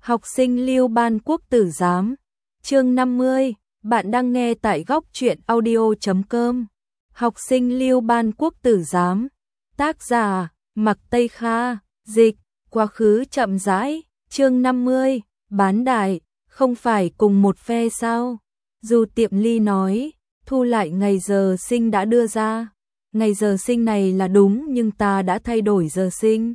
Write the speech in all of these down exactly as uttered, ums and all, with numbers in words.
Học sinh Lưu Ban Quốc tử giám. Chương năm mươi, bạn đang nghe tại góc truyện audio chấm com. Học sinh Lưu Ban Quốc tử giám. Tác giả: Mặc Tây Kha, dịch: Quá khứ chậm rãi. Chương năm mươi, bán đại, không phải cùng một phe sao? Du Tiệm Ly nói, thu lại ngày giờ sinh đã đưa ra. Ngày giờ sinh này là đúng nhưng ta đã thay đổi giờ sinh.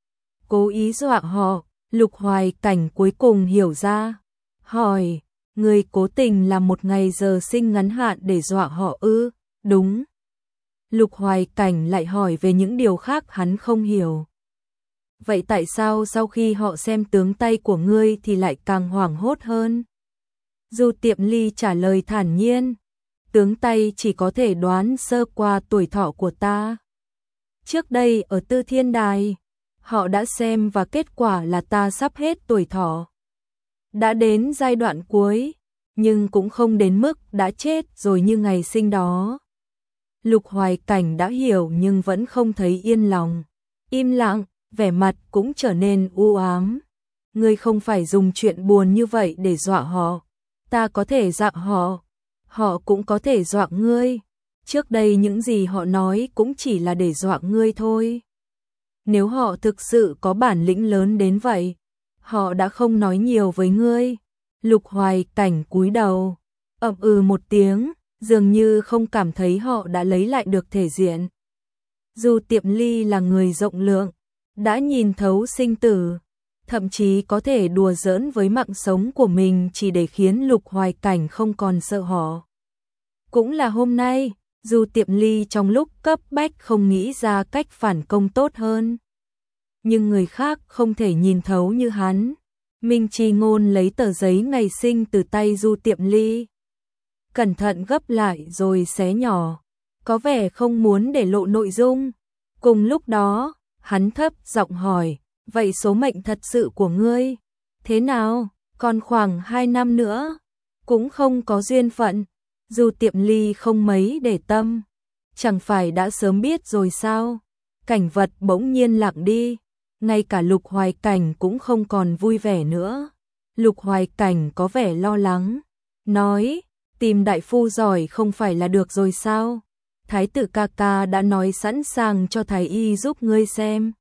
Cố ý dọa họ. Lục Hoài Cảnh cuối cùng hiểu ra, hỏi, người cố tình làm một ngày giờ sinh ngắn hạn để dọa họ ư? Đúng. Lục Hoài Cảnh lại hỏi về những điều khác hắn không hiểu. Vậy tại sao sau khi họ xem tướng tay của ngươi thì lại càng hoảng hốt hơn? Du Tiệm Ly trả lời thản nhiên, tướng tay chỉ có thể đoán sơ qua tuổi thọ của ta. Trước đây ở Tư Thiên Đài, họ đã xem và kết quả là ta sắp hết tuổi thọ. Đã đến giai đoạn cuối, nhưng cũng không đến mức đã chết rồi như ngày sinh đó. Lục Hoài Cảnh đã hiểu nhưng vẫn không thấy yên lòng. Im lặng, vẻ mặt cũng trở nên u ám. Ngươi không phải dùng chuyện buồn như vậy để dọa họ. Ta có thể dọa họ, họ cũng có thể dọa ngươi. Trước đây những gì họ nói cũng chỉ là để dọa ngươi thôi. Nếu họ thực sự có bản lĩnh lớn đến vậy, họ đã không nói nhiều với ngươi. Lục Hoài Cảnh cúi đầu, ậm ừ một tiếng, dường như không cảm thấy họ đã lấy lại được thể diện. Du Tiệm Ly là người rộng lượng, đã nhìn thấu sinh tử, thậm chí có thể đùa giỡn với mạng sống của mình chỉ để khiến Lục Hoài Cảnh không còn sợ họ. Cũng là hôm nay, Du Tiệm Ly trong lúc cấp bách không nghĩ ra cách phản công tốt hơn. Nhưng người khác không thể nhìn thấu như hắn. Minh Chi Ngôn lấy tờ giấy ngày sinh từ tay Du Tiệm Ly. Cẩn thận gấp lại rồi xé nhỏ. Có vẻ không muốn để lộ nội dung. Cùng lúc đó, hắn thấp giọng hỏi, vậy số mệnh thật sự của ngươi? Thế nào? Còn khoảng hai năm nữa. Cũng không có duyên phận. Du Tiệm Ly không mấy để tâm. Chẳng phải đã sớm biết rồi sao? Cảnh vật bỗng nhiên lặng đi. Ngay cả Lục Hoài Cảnh cũng không còn vui vẻ nữa. Lục Hoài Cảnh có vẻ lo lắng. Nói, tìm đại phu giỏi không phải là được rồi sao? Thái tử ca ca đã nói sẵn sàng cho thái y giúp ngươi xem.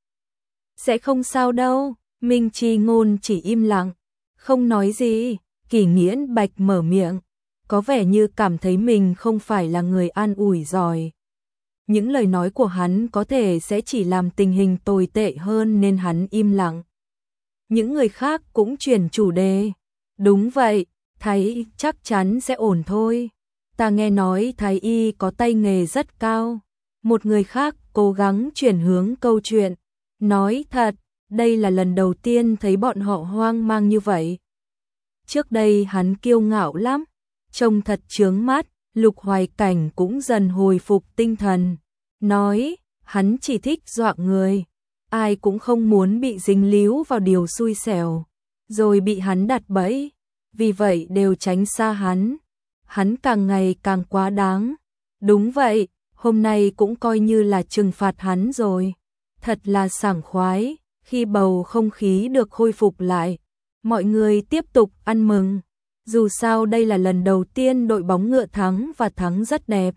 Sẽ không sao đâu. Minh Chi Ngôn chỉ im lặng. Không nói gì. Kỷ Nghiễn Bạch mở miệng. Có vẻ như cảm thấy mình không phải là người an ủi giỏi. Những lời nói của hắn có thể sẽ chỉ làm tình hình tồi tệ hơn nên hắn im lặng. Những người khác cũng chuyển chủ đề. Đúng vậy, Thái y chắc chắn sẽ ổn thôi. Ta nghe nói Thái y có tay nghề rất cao. Một người khác cố gắng chuyển hướng câu chuyện. Nói thật, đây là lần đầu tiên thấy bọn họ hoang mang như vậy. Trước đây hắn kiêu ngạo lắm. Trông thật chướng mắt. Lục Hoài Cảnh cũng dần hồi phục tinh thần, nói, hắn chỉ thích dọa người, ai cũng không muốn bị dính líu vào điều xui xẻo, rồi bị hắn đặt bẫy, vì vậy đều tránh xa hắn. Hắn càng ngày càng quá đáng. Đúng vậy, hôm nay cũng coi như là trừng phạt hắn rồi. Thật là sảng khoái, khi bầu không khí được khôi phục lại, mọi người tiếp tục ăn mừng. Dù sao đây là lần đầu tiên đội bóng ngựa thắng và thắng rất đẹp.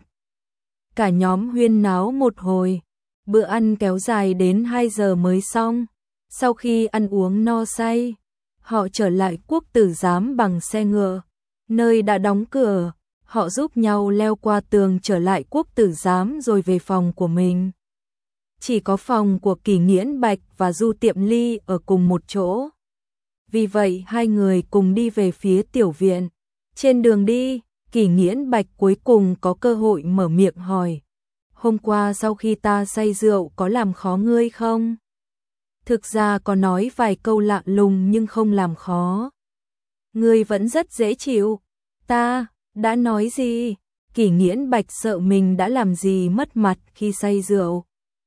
Cả nhóm huyên náo một hồi. Bữa ăn kéo dài đến hai giờ mới xong. Sau khi ăn uống no say, họ trở lại Quốc tử giám bằng xe ngựa. Nơi đã đóng cửa, họ giúp nhau leo qua tường trở lại Quốc tử giám rồi về phòng của mình. Chỉ có phòng của Kỷ Nghiễn Bạch và Du Tiệm Ly ở cùng một chỗ. Vì vậy hai người cùng đi về phía tiểu viện. Trên đường đi, Kỷ Nghiễn Bạch cuối cùng có cơ hội mở miệng hỏi. Hôm qua sau khi ta say rượu có làm khó ngươi không? Thực ra có nói vài câu lạ lùng nhưng không làm khó. Ngươi vẫn rất dễ chịu. Ta, đã nói gì? Kỷ Nghiễn Bạch sợ mình đã làm gì mất mặt khi say rượu.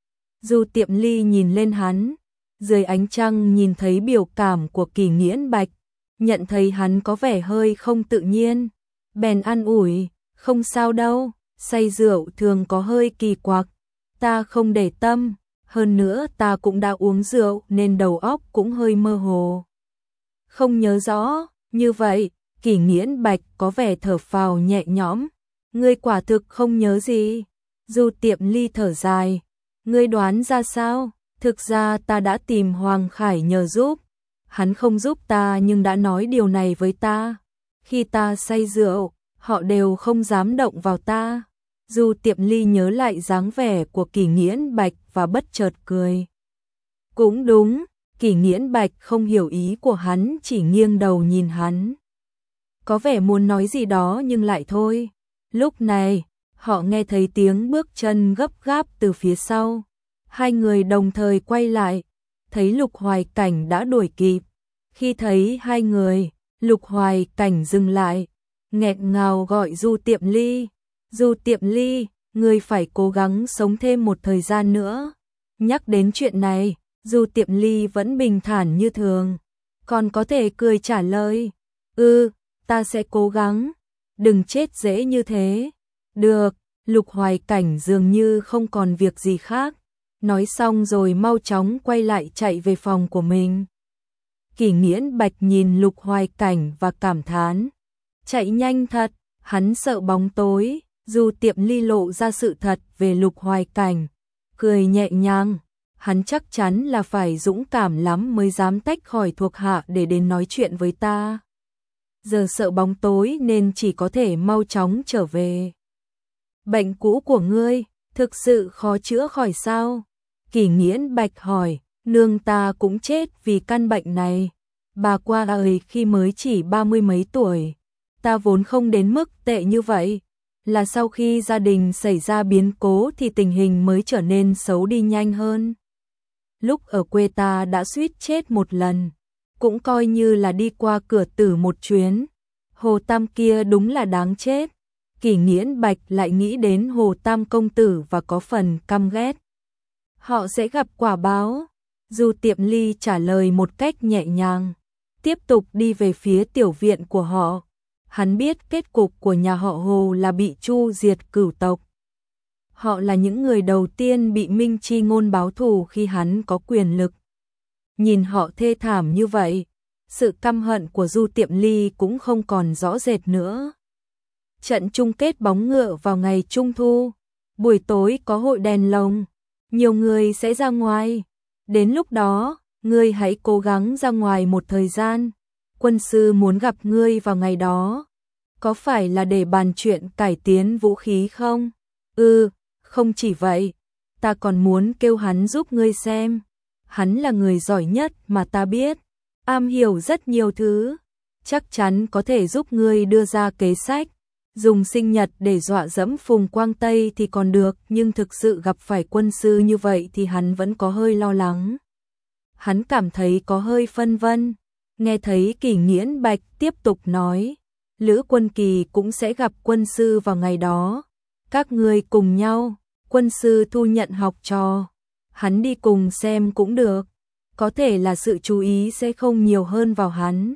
Du Tiệm Ly nhìn lên hắn. Dưới ánh trăng nhìn thấy biểu cảm của Kỷ Nghiễn Bạch, nhận thấy hắn có vẻ hơi không tự nhiên, bèn an ủi, không sao đâu, say rượu thường có hơi kỳ quặc, ta không để tâm, hơn nữa ta cũng đã uống rượu nên đầu óc cũng hơi mơ hồ. Không nhớ rõ, như vậy, Kỷ Nghiễn Bạch có vẻ thở phào nhẹ nhõm. Ngươi quả thực không nhớ gì. Du Tiệm Ly thở dài. Ngươi đoán ra sao? Thực ra ta đã tìm Hoàng Khải nhờ giúp. Hắn không giúp ta nhưng đã nói điều này với ta. Khi ta say rượu, họ đều không dám động vào ta. Du Tiệm Ly nhớ lại dáng vẻ của Kỷ Nghiễn Bạch và bất chợt cười. Cũng đúng, Kỷ Nghiễn Bạch không hiểu ý của hắn, chỉ nghiêng đầu nhìn hắn. Có vẻ muốn nói gì đó nhưng lại thôi. Lúc này, họ nghe thấy tiếng bước chân gấp gáp từ phía sau. Hai người đồng thời quay lại, thấy Lục Hoài Cảnh đã đuổi kịp. Khi thấy hai người, Lục Hoài Cảnh dừng lại, nghẹn ngào gọi Du Tiệm Ly. Du Tiệm Ly, ngươi phải cố gắng sống thêm một thời gian nữa. Nhắc đến chuyện này, Du Tiệm Ly vẫn bình thản như thường, còn có thể cười trả lời. Ừ, ta sẽ cố gắng, đừng chết dễ như thế. Được, Lục Hoài Cảnh dường như không còn việc gì khác. Nói xong rồi mau chóng quay lại chạy về phòng của mình. Kỷ Nghiễn Bạch nhìn Lục Hoài Cảnh và cảm thán. Chạy nhanh thật, hắn sợ bóng tối. Du Tiệm Ly lộ ra sự thật về Lục Hoài Cảnh, cười nhẹ nhàng. Hắn chắc chắn là phải dũng cảm lắm mới dám tách khỏi thuộc hạ để đến nói chuyện với ta. Giờ sợ bóng tối nên chỉ có thể mau chóng trở về. Bệnh cũ của ngươi, thực sự khó chữa khỏi sao? Kỷ Nghiễn Bạch hỏi, nương ta cũng chết vì căn bệnh này. Bà qua đời khi mới chỉ ba mươi mấy tuổi. Ta vốn không đến mức tệ như vậy. Là sau khi gia đình xảy ra biến cố thì tình hình mới trở nên xấu đi nhanh hơn. Lúc ở quê ta đã suýt chết một lần, cũng coi như là đi qua cửa tử một chuyến. Hồ Tam kia đúng là đáng chết. Kỷ Nghiễn Bạch lại nghĩ đến Hồ Tam công tử và có phần căm ghét. Họ sẽ gặp quả báo. Du Tiệm Ly trả lời một cách nhẹ nhàng, tiếp tục đi về phía tiểu viện của họ. Hắn biết kết cục của nhà họ Hồ là bị chu diệt cửu tộc. Họ là những người đầu tiên bị Minh Chi Ngôn báo thù khi hắn có quyền lực. Nhìn họ thê thảm như vậy, sự căm hận của Du Tiệm Ly cũng không còn rõ rệt nữa. Trận chung kết bóng ngựa vào ngày Trung thu, buổi tối có hội đèn lồng, nhiều người sẽ ra ngoài. Đến lúc đó, ngươi hãy cố gắng ra ngoài một thời gian. Quân sư muốn gặp ngươi vào ngày đó. Có phải là để bàn chuyện cải tiến vũ khí không? Ừ, không chỉ vậy, ta còn muốn kêu hắn giúp ngươi xem. Hắn là người giỏi nhất mà ta biết, am hiểu rất nhiều thứ, chắc chắn có thể giúp ngươi đưa ra kế sách. Dùng sinh nhật để dọa dẫm Phùng Quang Tây thì còn được, nhưng thực sự gặp phải quân sư như vậy thì hắn vẫn có hơi lo lắng. Hắn cảm thấy có hơi phân vân. Nghe thấy Kỷ Nghiễn Bạch tiếp tục nói, Lữ Quân Kỳ cũng sẽ gặp quân sư vào ngày đó. Các ngươi cùng nhau, quân sư thu nhận học trò. Hắn đi cùng xem cũng được, có thể là sự chú ý sẽ không nhiều hơn vào hắn.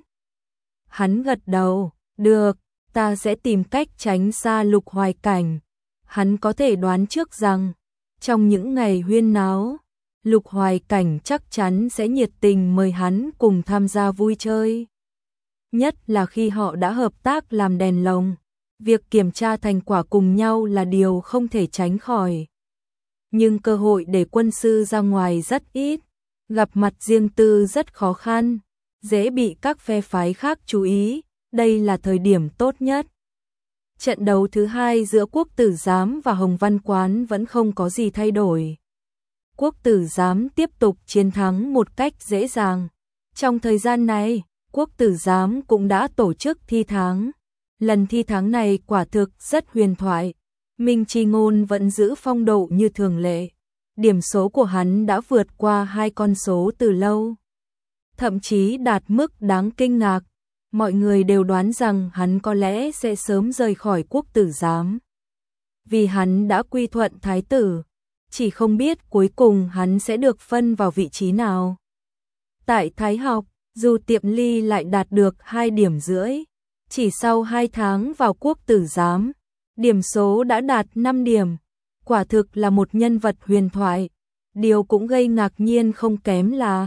Hắn gật đầu, được, ta sẽ tìm cách tránh xa Lục Hoài Cảnh. Hắn có thể đoán trước rằng, trong những ngày huyên náo, Lục Hoài Cảnh chắc chắn sẽ nhiệt tình mời hắn cùng tham gia vui chơi. Nhất là khi họ đã hợp tác làm đèn lồng, việc kiểm tra thành quả cùng nhau là điều không thể tránh khỏi. Nhưng cơ hội để quân sư ra ngoài rất ít, gặp mặt riêng tư rất khó khăn, dễ bị các phe phái khác chú ý, đây là thời điểm tốt nhất. Trận đấu thứ hai giữa Quốc Tử Giám và Hồng Văn Quán vẫn không có gì thay đổi. Quốc Tử Giám tiếp tục chiến thắng một cách dễ dàng. Trong thời gian này, Quốc Tử Giám cũng đã tổ chức thi tháng. Lần thi tháng này quả thực rất huyền thoại. Minh Chi Ngôn vẫn giữ phong độ như thường lệ. Điểm số của hắn đã vượt qua hai con số từ lâu, thậm chí đạt mức đáng kinh ngạc. Mọi người đều đoán rằng hắn có lẽ sẽ sớm rời khỏi Quốc Tử Giám, vì hắn đã quy thuận thái tử, chỉ không biết cuối cùng hắn sẽ được phân vào vị trí nào. Tại Thái học, Du Tiệm Ly lại đạt được hai điểm rưỡi, chỉ sau hai tháng vào Quốc Tử Giám, điểm số đã đạt năm điểm, quả thực là một nhân vật huyền thoại. Điều cũng gây ngạc nhiên không kém là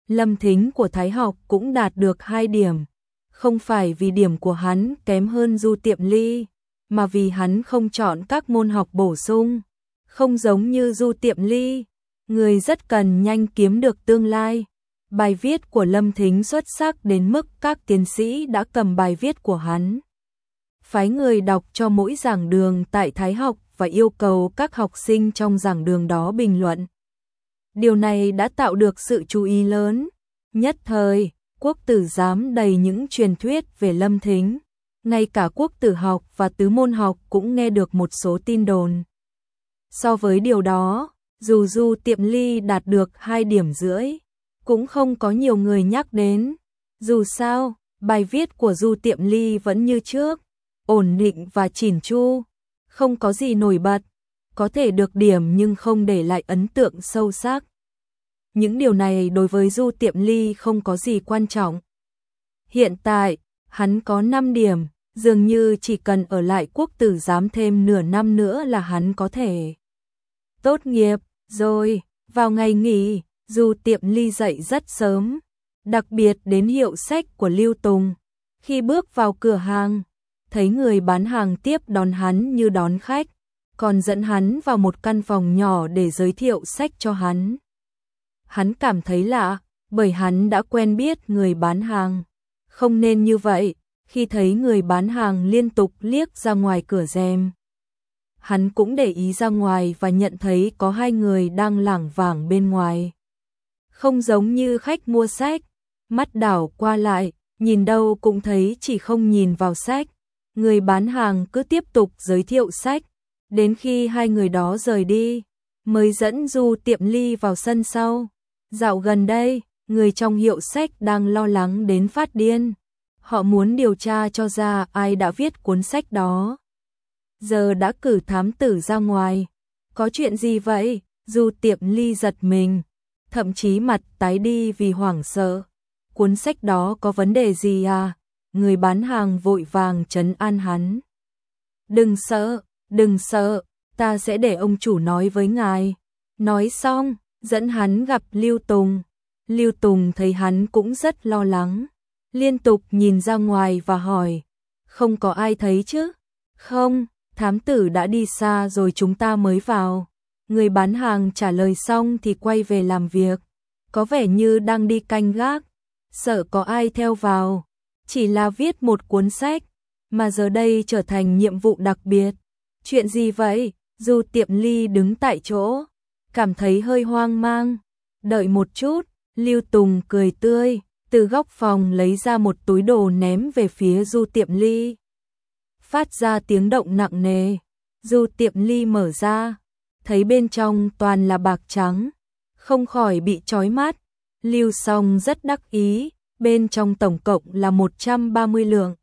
Lâm Thính của Thái học cũng đạt được hai điểm, không phải vì điểm của hắn kém hơn Du Tiệm Ly, mà vì hắn không chọn các môn học bổ sung, không giống như Du Tiệm Ly, người rất cần nhanh kiếm được tương lai. Bài viết của Lâm Thính xuất sắc đến mức các tiến sĩ đã cầm bài viết của hắn, phái người đọc cho mỗi giảng đường tại Thái học và yêu cầu các học sinh trong giảng đường đó bình luận. Điều này đã tạo được sự chú ý lớn. Nhất thời, Quốc tử giám đầy những truyền thuyết về Lâm Thính. Ngay cả Quốc tử học và tứ môn học cũng nghe được một số tin đồn. So với điều đó, dù Du Tiệm Ly đạt được hai điểm rưỡi, cũng không có nhiều người nhắc đến. Dù sao, bài viết của Du Tiệm Ly vẫn như trước, ổn định và chỉn chu, không có gì nổi bật, có thể được điểm nhưng không để lại ấn tượng sâu sắc. Những điều này đối với Du Tiệm Ly không có gì quan trọng. Hiện tại, hắn có năm điểm, dường như chỉ cần ở lại Quốc tử giám thêm nửa năm nữa là hắn có thể tốt nghiệp. Rồi, vào ngày nghỉ, Du Tiệm Ly dậy rất sớm, đặc biệt đến hiệu sách của Lưu Tùng. Khi bước vào cửa hàng, thấy người bán hàng tiếp đón hắn như đón khách, còn dẫn hắn vào một căn phòng nhỏ để giới thiệu sách cho hắn. Hắn cảm thấy lạ, bởi hắn đã quen biết người bán hàng. Không nên như vậy, khi thấy người bán hàng liên tục liếc ra ngoài cửa rèm. Hắn cũng để ý ra ngoài và nhận thấy có hai người đang lảng vảng bên ngoài. Không giống như khách mua sách, mắt đảo qua lại, nhìn đâu cũng thấy chỉ không nhìn vào sách. Người bán hàng cứ tiếp tục giới thiệu sách, đến khi hai người đó rời đi, mới dẫn Du Tiệm Ly vào sân sau. Dạo gần đây, người trong hiệu sách đang lo lắng đến phát điên. Họ muốn điều tra cho ra ai đã viết cuốn sách đó. Giờ đã cử thám tử ra ngoài. Có chuyện gì vậy? Du Tiệm Ly giật mình, thậm chí mặt tái đi vì hoảng sợ. Cuốn sách đó có vấn đề gì à? Người bán hàng vội vàng trấn an hắn. Đừng sợ, đừng sợ, ta sẽ để ông chủ nói với ngài. Nói xong, dẫn hắn gặp Lưu Tùng. Lưu Tùng thấy hắn cũng rất lo lắng, liên tục nhìn ra ngoài và hỏi, không có ai thấy chứ? Không, thám tử đã đi xa rồi chúng ta mới vào. Người bán hàng trả lời xong thì quay về làm việc, có vẻ như đang đi canh gác, sợ có ai theo vào. Chỉ là viết một cuốn sách, mà giờ đây trở thành nhiệm vụ đặc biệt. Chuyện gì vậy? Du Tiệm Ly đứng tại chỗ, cảm thấy hơi hoang mang. Đợi một chút, Lưu Tùng cười tươi, từ góc phòng lấy ra một túi đồ ném về phía Du Tiệm Ly. Phát ra tiếng động nặng nề. Du Tiệm Ly mở ra, thấy bên trong toàn là bạc trắng, không khỏi bị chói mắt. Lưu Song rất đắc ý, bên trong tổng cộng là một trăm ba mươi lượng.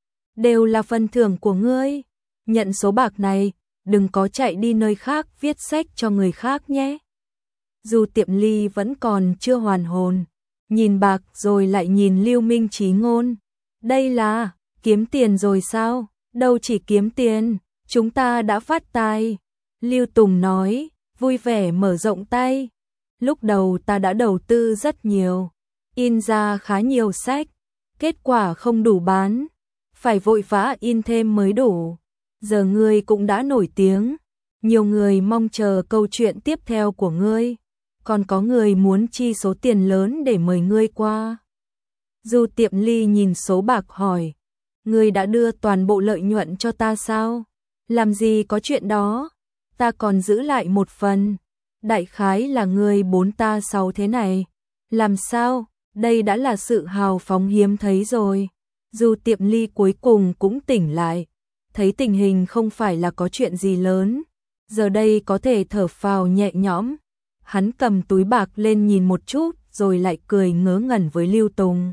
Đều là phần thưởng của ngươi. Nhận số bạc này, đừng có chạy đi nơi khác viết sách cho người khác nhé. Du Tiệm Ly vẫn còn chưa hoàn hồn, nhìn bạc rồi lại nhìn Lưu Minh Chí Ngôn. Đây là kiếm tiền rồi sao? Đâu chỉ kiếm tiền, chúng ta đã phát tài. Lưu Tùng nói, vui vẻ mở rộng tay. Lúc đầu ta đã đầu tư rất nhiều, in ra khá nhiều sách, kết quả không đủ bán, phải vội vã in thêm mới đủ. Giờ ngươi cũng đã nổi tiếng, nhiều người mong chờ câu chuyện tiếp theo của ngươi, còn có người muốn chi số tiền lớn để mời ngươi qua. Du Tiệm Ly nhìn số bạc hỏi, ngươi đã đưa toàn bộ lợi nhuận cho ta sao? Làm gì có chuyện đó, ta còn giữ lại một phần. Đại khái là ngươi bốn ta sáu thế này. Làm sao? Đây đã là sự hào phóng hiếm thấy rồi. Du Tiệm Ly cuối cùng cũng tỉnh lại, thấy tình hình không phải là có chuyện gì lớn, giờ đây có thể thở phào nhẹ nhõm. Hắn cầm túi bạc lên nhìn một chút rồi lại cười ngớ ngẩn với Lưu Tùng.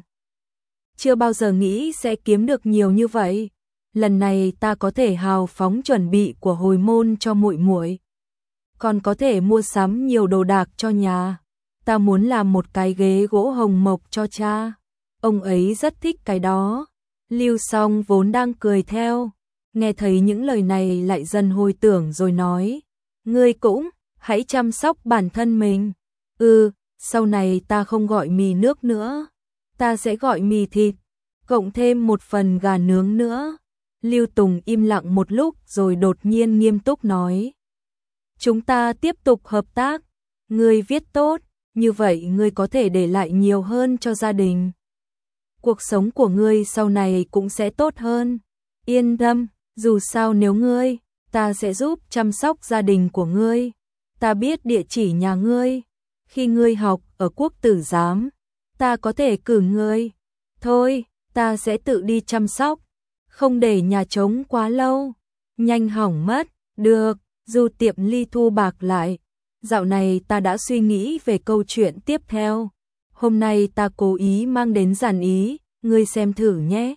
Chưa bao giờ nghĩ sẽ kiếm được nhiều như vậy. Lần này ta có thể hào phóng chuẩn bị của hồi môn cho muội muội, còn có thể mua sắm nhiều đồ đạc cho nhà. Ta muốn làm một cái ghế gỗ hồng mộc cho cha, ông ấy rất thích cái đó. Lưu Song vốn đang cười theo, nghe thấy những lời này lại dần hồi tưởng rồi nói, ngươi cũng hãy chăm sóc bản thân mình. Ừ, sau này ta không gọi mì nước nữa, ta sẽ gọi mì thịt, cộng thêm một phần gà nướng nữa. Lưu Tùng im lặng một lúc rồi đột nhiên nghiêm túc nói. Chúng ta tiếp tục hợp tác, ngươi viết tốt, như vậy ngươi có thể để lại nhiều hơn cho gia đình. Cuộc sống của ngươi sau này cũng sẽ tốt hơn. Yên tâm, dù sao nếu ngươi, ta sẽ giúp chăm sóc gia đình của ngươi. Ta biết địa chỉ nhà ngươi. Khi ngươi học ở Quốc tử giám, ta có thể cử ngươi. Thôi, ta sẽ tự đi chăm sóc, không để nhà trống quá lâu, nhanh hỏng mất. Được, Du Tiệm Ly thu bạc lại. Dạo này ta đã suy nghĩ về câu chuyện tiếp theo. Hôm nay ta cố ý mang đến dàn ý, ngươi xem thử nhé.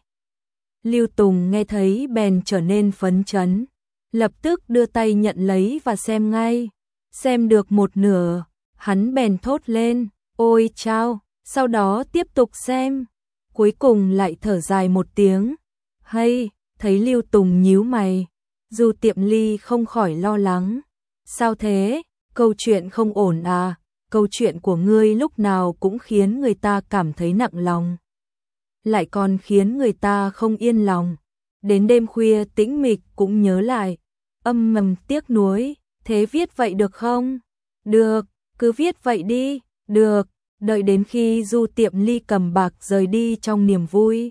Lưu Tùng nghe thấy bèn trở nên phấn chấn, lập tức đưa tay nhận lấy và xem ngay. Xem được một nửa, hắn bèn thốt lên, ôi chao, sau đó tiếp tục xem. Cuối cùng lại thở dài một tiếng. Hay, thấy Lưu Tùng nhíu mày, Du Tiệm Ly không khỏi lo lắng. Sao thế, câu chuyện không ổn à, câu chuyện của ngươi lúc nào cũng khiến người ta cảm thấy nặng lòng. Lại còn khiến người ta không yên lòng. Đến đêm khuya tĩnh mịch cũng nhớ lại, âm mầm tiếc nuối, thế viết vậy được không? Được, cứ viết vậy đi, được, đợi đến khi Du Tiệm Ly cầm bạc rời đi trong niềm vui.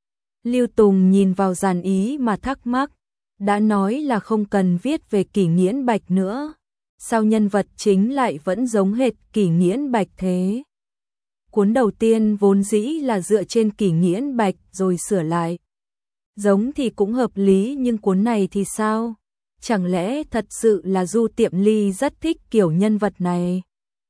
Lưu Tùng nhìn vào dàn ý mà thắc mắc, đã nói là không cần viết về Kỷ Nghiễn Bạch nữa, sao nhân vật chính lại vẫn giống hệt Kỷ Nghiễn Bạch thế? Cuốn đầu tiên vốn dĩ là dựa trên Kỷ Nghiễn Bạch rồi sửa lại. Giống thì cũng hợp lý, nhưng cuốn này thì sao? Chẳng lẽ thật sự là Du Tiệm Ly rất thích kiểu nhân vật này?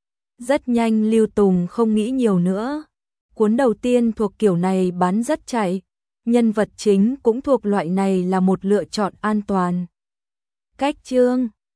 Rất nhanh Lưu Tùng không nghĩ nhiều nữa. Cuốn đầu tiên thuộc kiểu này bán rất chạy. Nhân vật chính cũng thuộc loại này là một lựa chọn an toàn. Cách chương